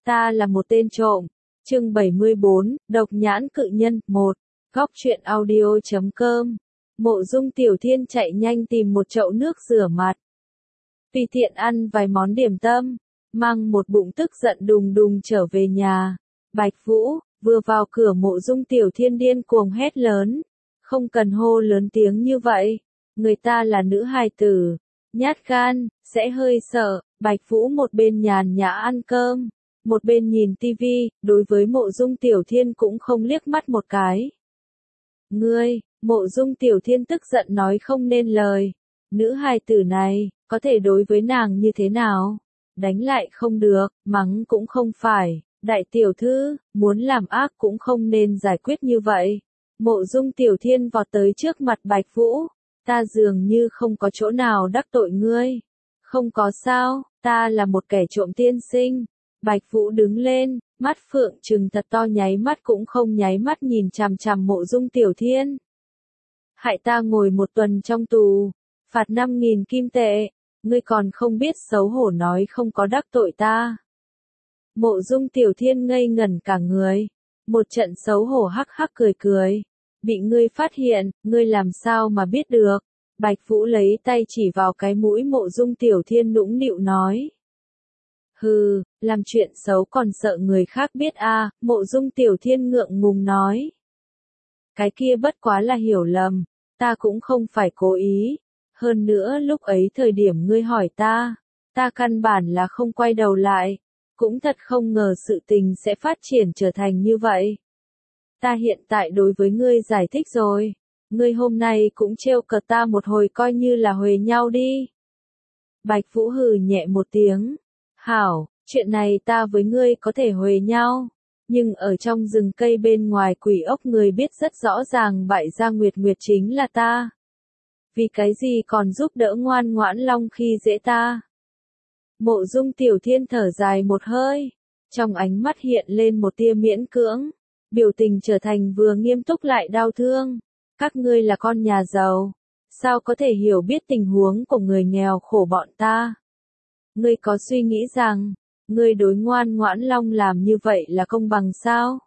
Ta là một tên trộm. Chương 74, Độc nhãn cự nhân 1. Góc truyện audio.com. Mộ Dung Tiểu Thiên chạy nhanh tìm một chậu nước rửa mặt. Tùy tiện ăn vài món điểm tâm, mang một bụng tức giận đùng đùng trở về nhà. Bạch Vũ, vừa vào cửa Mộ Dung Tiểu Thiên điên cuồng hét lớn. Không cần hô lớn tiếng như vậy. Người ta là nữ hài tử. Nhát gan, sẽ hơi sợ. Bạch Vũ một bên nhàn nhã ăn cơm, một bên nhìn tivi, đối với Mộ Dung Tiểu Thiên cũng không liếc mắt một cái. Ngươi, Mộ Dung Tiểu Thiên tức giận nói không nên lời. Nữ hài tử này, có thể đối với nàng như thế nào? Đánh lại không được, mắng cũng không phải. Đại tiểu thư, muốn làm ác cũng không nên giải quyết như vậy. Mộ Dung Tiểu Thiên vọt tới trước mặt Bạch Vũ. Ta dường như không có chỗ nào đắc tội ngươi. Không có sao, ta là một kẻ trộm tiên sinh. Bạch Vũ đứng lên, mắt phượng trừng thật to nháy mắt cũng không nháy mắt nhìn chằm chằm Mộ Dung Tiểu Thiên. Hại ta ngồi 1 tuần trong tù, phạt 5.000 kim tệ, ngươi còn không biết xấu hổ nói không có đắc tội ta. Mộ Dung Tiểu Thiên ngây ngẩn cả người, một trận xấu hổ hắc hắc cười cười. Bị ngươi phát hiện, ngươi làm sao mà biết được? Bạch Vũ lấy tay chỉ vào cái mũi Mộ Dung Tiểu Thiên nũng nịu nói. Hừ, làm chuyện xấu còn sợ người khác biết à, Mộ Dung Tiểu Thiên ngượng ngùng nói. Cái kia bất quá là hiểu lầm, ta cũng không phải cố ý. Hơn nữa lúc ấy thời điểm ngươi hỏi ta căn bản là không quay đầu lại. Cũng thật không ngờ sự tình sẽ phát triển trở thành như vậy. Ta hiện tại đối với ngươi giải thích rồi. Ngươi hôm nay cũng trêu cợt ta một hồi coi như là huề nhau đi. Bạch Vũ hừ nhẹ một tiếng. Hảo, chuyện này ta với ngươi có thể huề nhau. Nhưng ở trong rừng cây bên ngoài quỷ ốc người biết rất rõ ràng bại gia Nguyệt Nguyệt chính là ta. Vì cái gì còn giúp đỡ ngoan ngoãn Long khi dễ ta. Mộ Dung Tiểu Thiên thở dài một hơi. Trong ánh mắt hiện lên một tia miễn cưỡng. Biểu tình trở thành vừa nghiêm túc lại đau thương. Các ngươi là con nhà giàu. Sao có thể hiểu biết tình huống của người nghèo khổ bọn ta? Ngươi có suy nghĩ rằng, ngươi đối ngoan ngoãn Long làm như vậy là công bằng sao?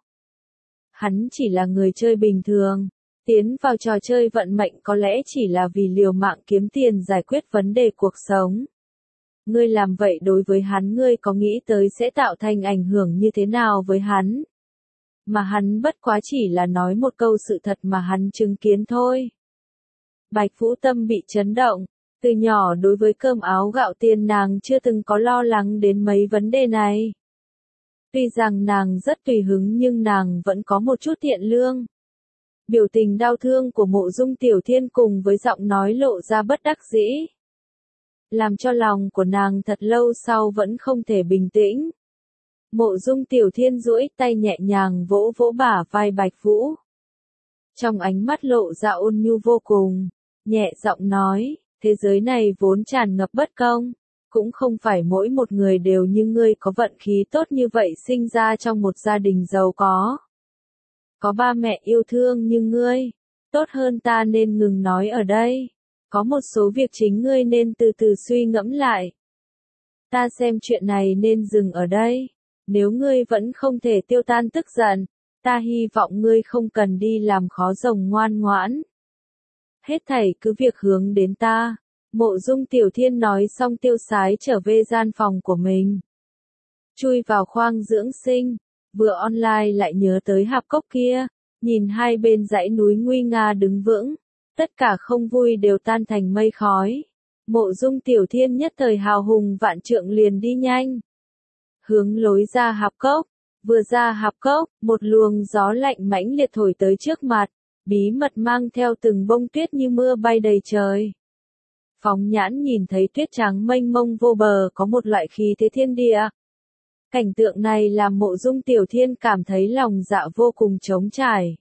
Hắn chỉ là người chơi bình thường. Tiến vào trò chơi vận mệnh có lẽ chỉ là vì liều mạng kiếm tiền giải quyết vấn đề cuộc sống. Ngươi làm vậy đối với hắn ngươi có nghĩ tới sẽ tạo thành ảnh hưởng như thế nào với hắn? Mà hắn bất quá chỉ là nói một câu sự thật mà hắn chứng kiến thôi. Bạch Vũ tâm bị chấn động, từ nhỏ đối với cơm áo gạo tiền nàng chưa từng có lo lắng đến mấy vấn đề này. Tuy rằng nàng rất tùy hứng nhưng nàng vẫn có một chút thiện lương. Biểu tình đau thương của Mộ Dung Tiểu Thiên cùng với giọng nói lộ ra bất đắc dĩ. Làm cho lòng của nàng thật lâu sau vẫn không thể bình tĩnh. Mộ Dung Tiểu Thiên duỗi tay nhẹ nhàng vỗ vỗ bả vai Bạch Vũ. Trong ánh mắt lộ ra ôn nhu vô cùng, nhẹ giọng nói, thế giới này vốn tràn ngập bất công, cũng không phải mỗi một người đều như ngươi có vận khí tốt như vậy sinh ra trong một gia đình giàu có. Có ba mẹ yêu thương như ngươi, tốt hơn ta nên ngừng nói ở đây. Có một số việc chính ngươi nên từ từ suy ngẫm lại. Ta xem chuyện này nên dừng ở đây. Nếu ngươi vẫn không thể tiêu tan tức giận, ta hy vọng ngươi không cần đi làm khó rồng ngoan ngoãn. Hết thảy cứ việc hướng đến ta. Mộ Dung Tiểu Thiên nói xong tiêu sái trở về gian phòng của mình. Chui vào khoang dưỡng sinh, vừa online lại nhớ tới hạp cốc kia, nhìn hai bên dãy núi nguy nga đứng vững, tất cả không vui đều tan thành mây khói. Mộ Dung Tiểu Thiên nhất thời hào hùng vạn trượng liền đi nhanh. Hướng lối ra hạp cốc, vừa ra hạp cốc, một luồng gió lạnh mãnh liệt thổi tới trước mặt, bí mật mang theo từng bông tuyết như mưa bay đầy trời. Phóng nhãn nhìn thấy tuyết trắng mênh mông vô bờ có một loại khí thế thiên địa. Cảnh tượng này làm Mộ Dung Tiểu Thiên cảm thấy lòng dạ vô cùng trống trải.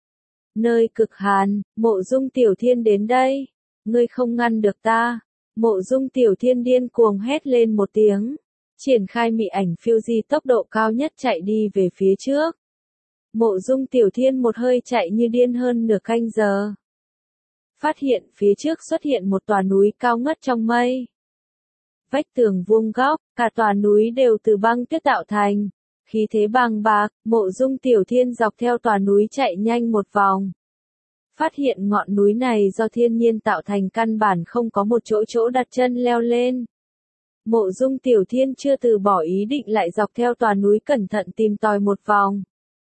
Nơi cực hàn, Mộ Dung Tiểu Thiên đến đây. Ngươi không ngăn được ta. Mộ Dung Tiểu Thiên điên cuồng hét lên một tiếng. Triển khai mị ảnh phiêu di tốc độ cao nhất chạy đi về phía trước. Mộ Dung Tiểu Thiên một hơi chạy như điên hơn nửa canh giờ. Phát hiện phía trước xuất hiện một tòa núi cao ngất trong mây. Vách tường vuông góc, cả tòa núi đều từ băng tuyết tạo thành. Khí thế bàng bạc, Mộ Dung Tiểu Thiên dọc theo tòa núi chạy nhanh một vòng. Phát hiện ngọn núi này do thiên nhiên tạo thành, căn bản không có một chỗ đặt chân leo lên. Mộ Dung Tiểu Thiên chưa từ bỏ ý định lại dọc theo tòa núi cẩn thận tìm tòi một vòng.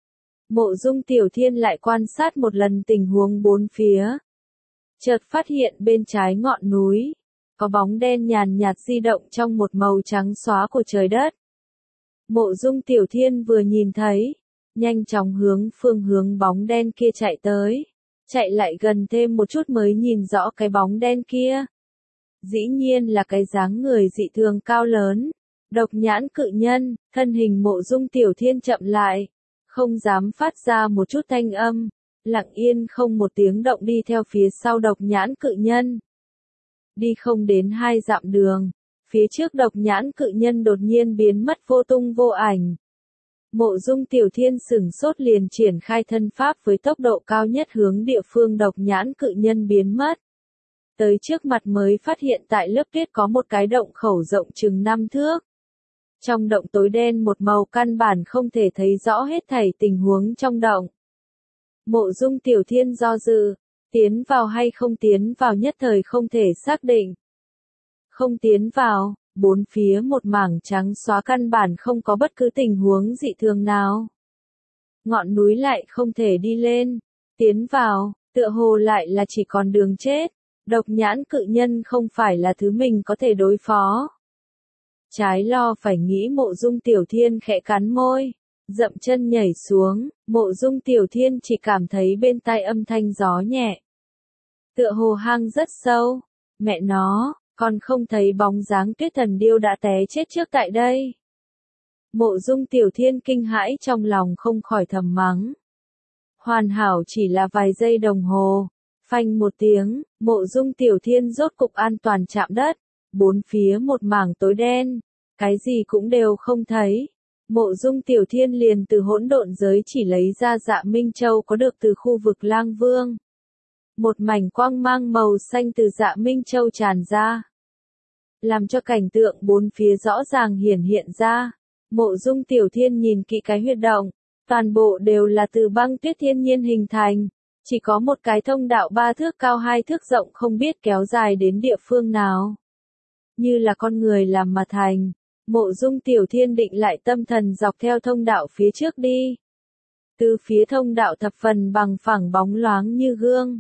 Mộ Dung Tiểu Thiên lại quan sát một lần tình huống bốn phía. Chợt phát hiện bên trái ngọn núi, có bóng đen nhàn nhạt di động trong một màu trắng xóa của trời đất. Mộ Dung Tiểu Thiên vừa nhìn thấy, nhanh chóng hướng phương hướng bóng đen kia chạy tới. Chạy lại gần thêm một chút mới nhìn rõ cái bóng đen kia. Dĩ nhiên là cái dáng người dị thường cao lớn. Độc nhãn cự nhân, thân hình Mộ Dung Tiểu Thiên chậm lại. Không dám phát ra một chút thanh âm. Lặng yên không một tiếng động đi theo phía sau độc nhãn cự nhân. Đi không đến 2 dặm đường. Phía trước độc nhãn cự nhân đột nhiên biến mất vô tung vô ảnh. Mộ Dung Tiểu Thiên sửng sốt liền triển khai thân pháp với tốc độ cao nhất hướng địa phương độc nhãn cự nhân biến mất. Tới trước mặt mới phát hiện tại lớp tuyết có một cái động khẩu rộng chừng 5 thước. Trong động tối đen một màu, căn bản không thể thấy rõ hết thảy tình huống trong động. Mộ Dung Tiểu Thiên do dự, tiến vào hay không tiến vào nhất thời không thể xác định. Không tiến vào, bốn phía một mảng trắng xóa, căn bản không có bất cứ tình huống dị thường nào. Ngọn núi lại không thể đi lên, tiến vào, tựa hồ lại là chỉ còn đường chết. Độc nhãn cự nhân không phải là thứ mình có thể đối phó. Trái lo phải nghĩ, Mộ Dung Tiểu Thiên khẽ cắn môi, dậm chân nhảy xuống. Mộ Dung Tiểu Thiên chỉ cảm thấy bên tai âm thanh gió nhẹ. Tựa hồ hang rất sâu. Mẹ nó, còn không thấy bóng dáng Tuyết Thần Điêu đã té chết trước tại đây. Mộ Dung Tiểu Thiên kinh hãi trong lòng không khỏi thầm mắng. Hoàn hảo chỉ là vài giây đồng hồ. Phanh một tiếng, Mộ Dung Tiểu Thiên rốt cục an toàn chạm đất. Bốn phía một mảng tối đen, cái gì cũng đều không thấy. Mộ Dung Tiểu Thiên liền từ hỗn độn giới chỉ lấy ra Dạ Minh Châu có được từ khu vực Lang Vương. Một mảnh quang mang màu xanh từ Dạ Minh Châu tràn ra, làm cho cảnh tượng bốn phía rõ ràng hiển hiện ra. Mộ Dung Tiểu Thiên nhìn kỹ cái huyệt động, toàn bộ đều là từ băng tuyết thiên nhiên hình thành, chỉ có một cái thông đạo 3 thước cao 2 thước rộng không biết kéo dài đến địa phương nào. Như là con người làm mà thành. Mộ Dung Tiểu Thiên định lại tâm thần dọc theo thông đạo phía trước đi. Từ phía thông đạo thập phần bằng phẳng bóng loáng như gương.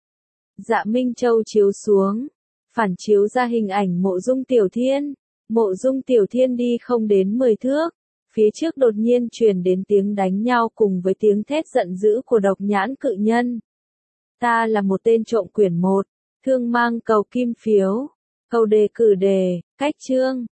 Dạ Minh Châu chiếu xuống, phản chiếu ra hình ảnh Mộ Dung Tiểu Thiên. Mộ Dung Tiểu Thiên đi không đến 10 thước, phía trước đột nhiên truyền đến tiếng đánh nhau cùng với tiếng thét giận dữ của độc nhãn cự nhân. Ta là một tên trộm quyển 1, thương mang cầu kim phiếu, cầu đề cử đề, cách chương.